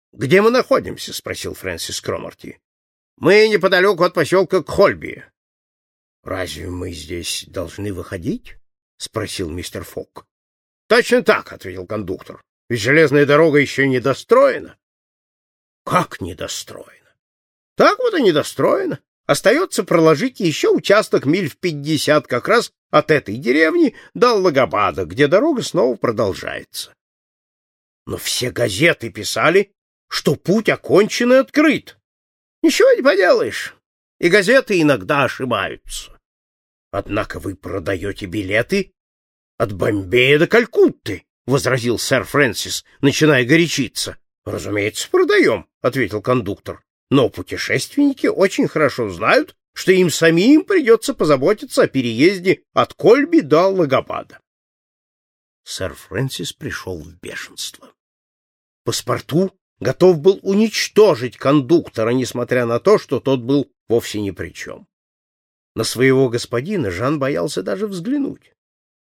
— Где мы находимся? — спросил Фрэнсис Кромарти. — Мы неподалеку от поселка Кхольби. — Разве мы здесь должны выходить? — спросил мистер Фок. — Точно так, — ответил кондуктор. — Ведь железная дорога еще не достроена. — Как недостроена? — Так вот и недостроена. Остается проложить еще участок миль в 50 как раз от этой деревни до Аллагабада, где дорога снова продолжается. Но все газеты писали, что путь окончен и открыт. Ничего не поделаешь, и газеты иногда ошибаются. Однако вы продаете билеты от Бомбея до Калькутты, — возразил сэр Фрэнсис, начиная горячиться. — Разумеется, продаем, — ответил кондуктор. Но путешественники очень хорошо знают, что им самим придется позаботиться о переезде от Кольби до Аллагабада. Сэр Фрэнсис пришел в бешенство. Паспорту готов был уничтожить кондуктора, несмотря на то, что тот был вовсе ни при чем. На своего господина Жан боялся даже взглянуть.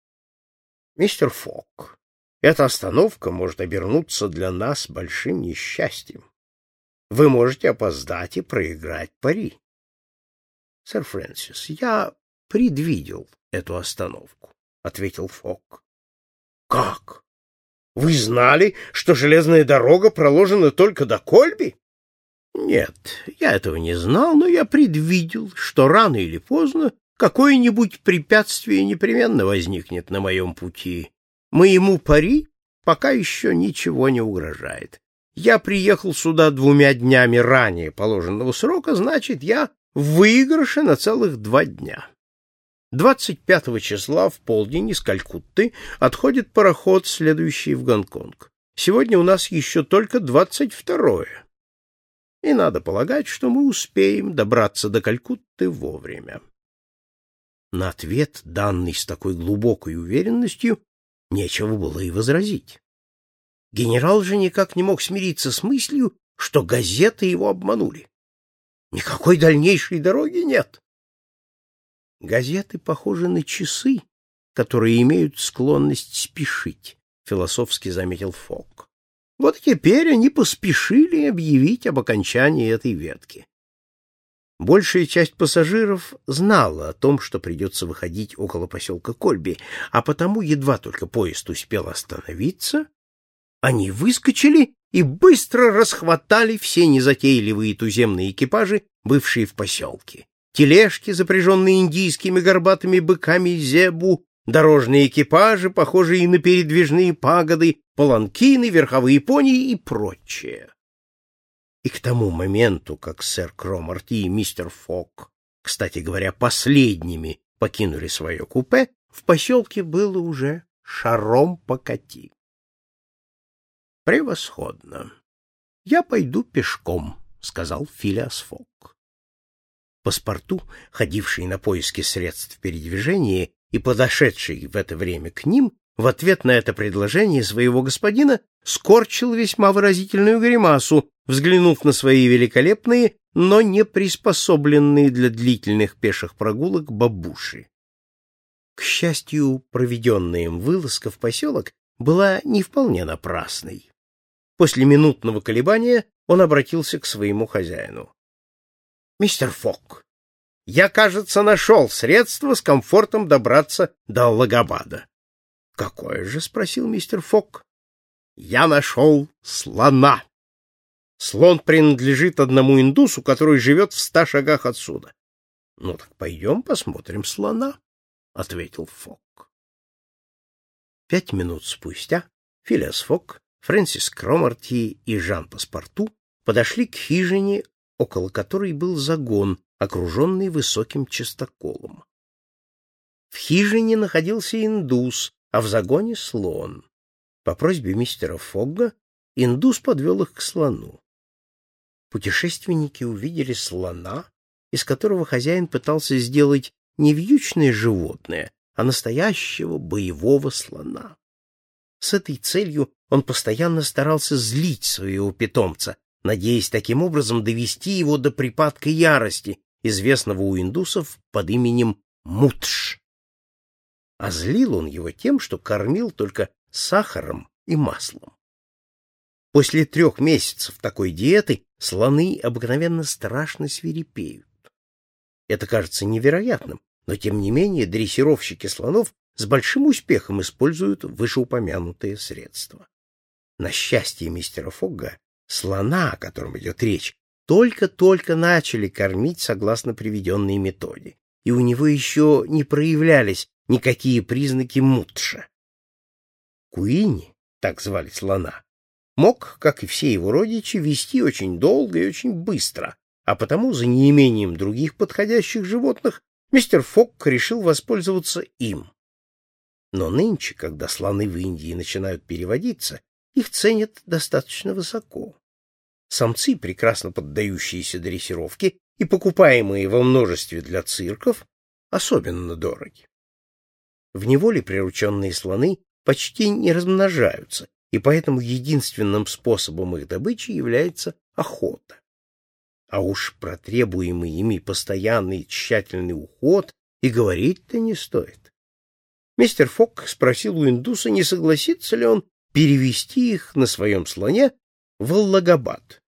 — Мистер Фок, эта остановка может обернуться для нас большим несчастьем. Вы можете опоздать и проиграть пари. — Сэр Фрэнсис, я предвидел эту остановку, — ответил Фок. — Как? Вы знали, что железная дорога проложена только до Кольби? — Нет, я этого не знал, но я предвидел, что рано или поздно какое-нибудь препятствие непременно возникнет на моем пути. Моему пари пока еще ничего не угрожает. Я приехал сюда 2 днями ранее положенного срока, значит, я в выигрыше на целых 2 дня. 25 числа в полдень из Калькутты отходит пароход, следующий в Гонконг. Сегодня у нас еще только 22-е. И надо полагать, что мы успеем добраться до Калькутты вовремя. На ответ, данный с такой глубокой уверенностью, нечего было и возразить. Генерал же никак не мог смириться с мыслью, что газеты его обманули. Никакой дальнейшей дороги нет. Газеты похожи на часы, которые имеют склонность спешить, философски заметил Фок. Вот теперь они поспешили объявить об окончании этой ветки. Большая часть пассажиров знала о том, что придется выходить около поселка Кольби, а потому едва только поезд успел остановиться, они выскочили и быстро расхватали все незатейливые туземные экипажи, бывшие в поселке. Тележки, запряженные индийскими горбатыми быками зебу, дорожные экипажи, похожие на передвижные пагоды, паланкины, верховые пони и прочее. И к тому моменту, как сэр Кромарти и мистер Фок, кстати говоря, последними покинули свое купе, в поселке было уже шаром покати. «Превосходно. Я пойду пешком», — сказал Филиас Фок. Паспорту, ходивший на поиски средств передвижения и подошедший в это время к ним, в ответ на это предложение своего господина скорчил весьма выразительную гримасу, взглянув на свои великолепные, но не приспособленные для длительных пеших прогулок бабуши. К счастью, проведенная им вылазка в поселок была не вполне напрасной. После минутного колебания он обратился к своему хозяину. — Мистер Фок, я, кажется, нашел средство с комфортом добраться до Аллагабада. — Какое же? — спросил мистер Фок. — Я нашел слона. Слон принадлежит одному индусу, который живет в 100 шагах отсюда. — Ну так пойдем посмотрим слона, — ответил Фок. 5 минут спустя Филиас Фок, Фрэнсис Кромарти и Жан Паспорту подошли к хижине, около которой был загон, окруженный высоким частоколом. В хижине находился индус, а в загоне слон. По просьбе мистера Фогга индус подвел их к слону. Путешественники увидели слона, из которого хозяин пытался сделать не вьючное животное, а настоящего боевого слона. С этой целью он постоянно старался злить своего питомца, надеясь таким образом довести его до припадка ярости, известного у индусов под именем Мудж. А злил он его тем, что кормил только сахаром и маслом. После 3 месяцев такой диеты слоны обыкновенно страшно свирепеют. Это кажется невероятным, но тем не менее дрессировщики слонов с большим успехом используют вышеупомянутые средства. На счастье мистера Фогга, слона, о котором идет речь, только-только начали кормить согласно приведенной методе, и у него еще не проявлялись никакие признаки мутша. Куини, так звали слона, мог, как и все его родичи, вести очень долго и очень быстро, а потому за неимением других подходящих животных мистер Фог решил воспользоваться им. Но нынче, когда слоны в Индии начинают переводиться, их ценят достаточно высоко. Самцы, прекрасно поддающиеся дрессировке и покупаемые во множестве для цирков, особенно дороги. В неволе прирученные слоны почти не размножаются, и поэтому единственным способом их добычи является охота. А уж про требуемый ими постоянный и тщательный уход и говорить-то не стоит. Мистер Фог спросил у индуса, не согласится ли он перевести их на своем слоне в Аллагабад.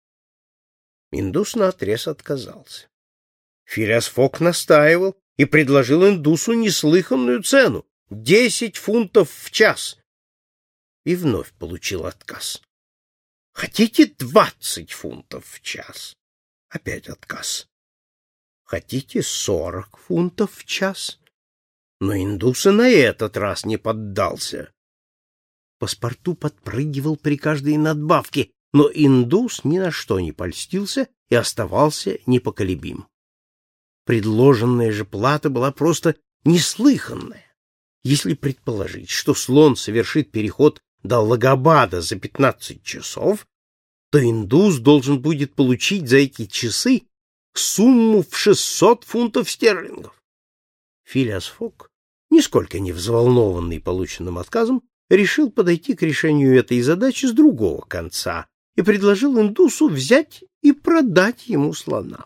Индус наотрез отказался. Филиас Фог настаивал и предложил индусу неслыханную цену — 10 фунтов в час. И вновь получил отказ. Хотите 20 фунтов в час? Опять отказ. Хотите 40 фунтов в час? Но индус и на этот раз не поддался. Паспорту подпрыгивал при каждой надбавке, но индус ни на что не польстился и оставался непоколебим. Предложенная же плата была просто неслыханная. Если предположить, что слон совершит переход до Аллагабада за 15 часов, то индус должен будет получить за эти часы сумму в 600 фунтов стерлингов. Филиас Фог, нисколько не взволнованный полученным отказом, решил подойти к решению этой задачи с другого конца и предложил индусу взять и продать ему слона.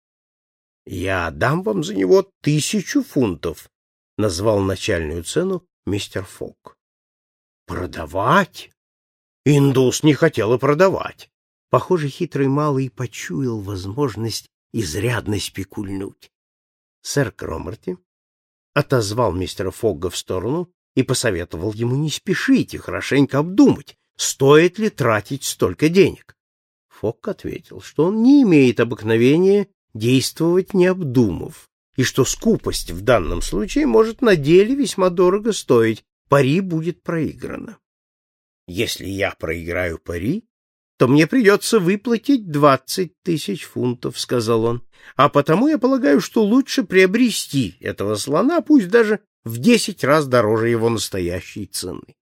«Я дам вам за него 1000 фунтов», — назвал начальную цену мистер Фог. «Продавать?» Индус не хотел и продавать. Похоже, хитрый малый почуял возможность изрядно спекульнуть. Сэр Кромарти отозвал мистера Фогга в сторону и посоветовал ему не спешить и хорошенько обдумать, стоит ли тратить столько денег. Фогг ответил, что он не имеет обыкновения действовать не обдумав, и что скупость в данном случае может на деле весьма дорого стоить, пари будет проиграно. Если я проиграю пари, то мне придется выплатить 20 000 фунтов, — сказал он, — а потому я полагаю, что лучше приобрести этого слона, пусть даже в 10 раз дороже его настоящей цены.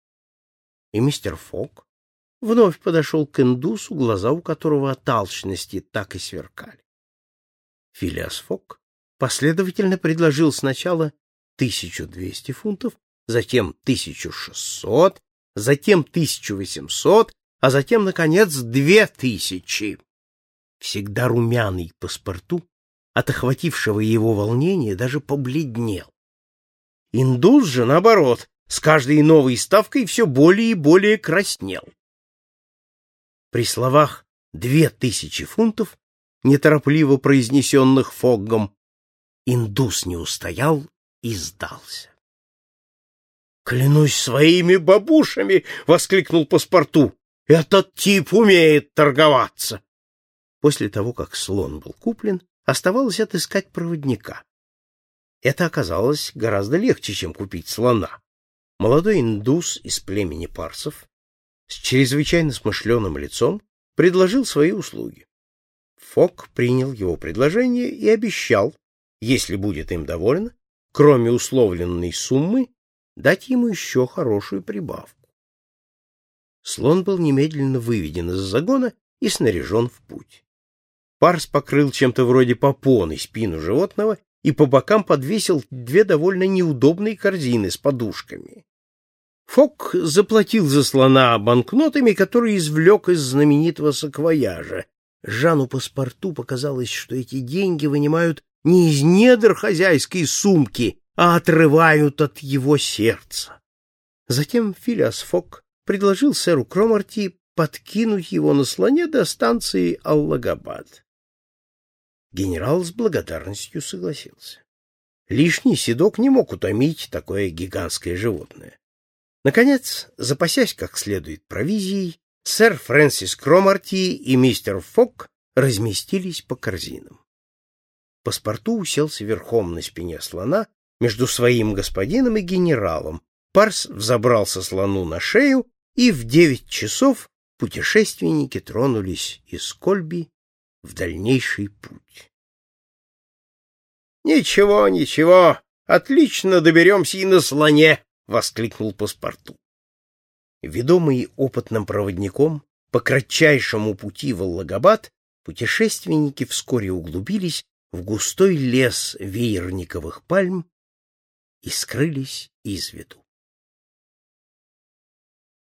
И мистер Фог вновь подошел к индусу, глаза у которого от алчности так и сверкали. Филиас Фог последовательно предложил сначала 1200 фунтов, затем 1600, затем 1800, а затем, наконец, 2000. Всегда румяный паспорту, от охватившего его волнения, даже побледнел. Индус же, наоборот, с каждой новой ставкой все более и более краснел. При словах 2000 фунтов, неторопливо произнесенных Фоггом, индус не устоял и сдался. «Клянусь своими бабушами!» — воскликнул паспорту. «Этот тип умеет торговаться!» После того, как слон был куплен, оставалось отыскать проводника. Это оказалось гораздо легче, чем купить слона. Молодой индус из племени парсов с чрезвычайно смышленым лицом предложил свои услуги. Фог принял его предложение и обещал, если будет им доволен, кроме условленной суммы, дать ему еще хорошую прибавку. Слон был немедленно выведен из загона и снаряжен в путь. Парс покрыл чем-то вроде попоны спину животного и по бокам подвесил 2 довольно неудобные корзины с подушками. Фог заплатил за слона банкнотами, которые извлек из знаменитого саквояжа. Жану паспорту показалось, что эти деньги вынимают не из недр хозяйской сумки, а отрывают от его сердца. Затем Филиас Фог предложил сэру Кромарти подкинуть его на слоне до станции Аллагабад. Генерал с благодарностью согласился. Лишний седок не мог утомить такое гигантское животное. Наконец, запасясь как следует провизией, сэр Фрэнсис Кромарти и мистер Фок разместились по корзинам. Паспорту уселся верхом на спине слона между своим господином и генералом. Парс взобрался слону на шею, и в 9 часов путешественники тронулись из Кольби в дальнейший путь. — Ничего, ничего, отлично доберемся и на слоне! — воскликнул паспорту. Ведомые опытным проводником по кратчайшему пути в Аллагабад, путешественники вскоре углубились в густой лес веерниковых пальм и скрылись из виду.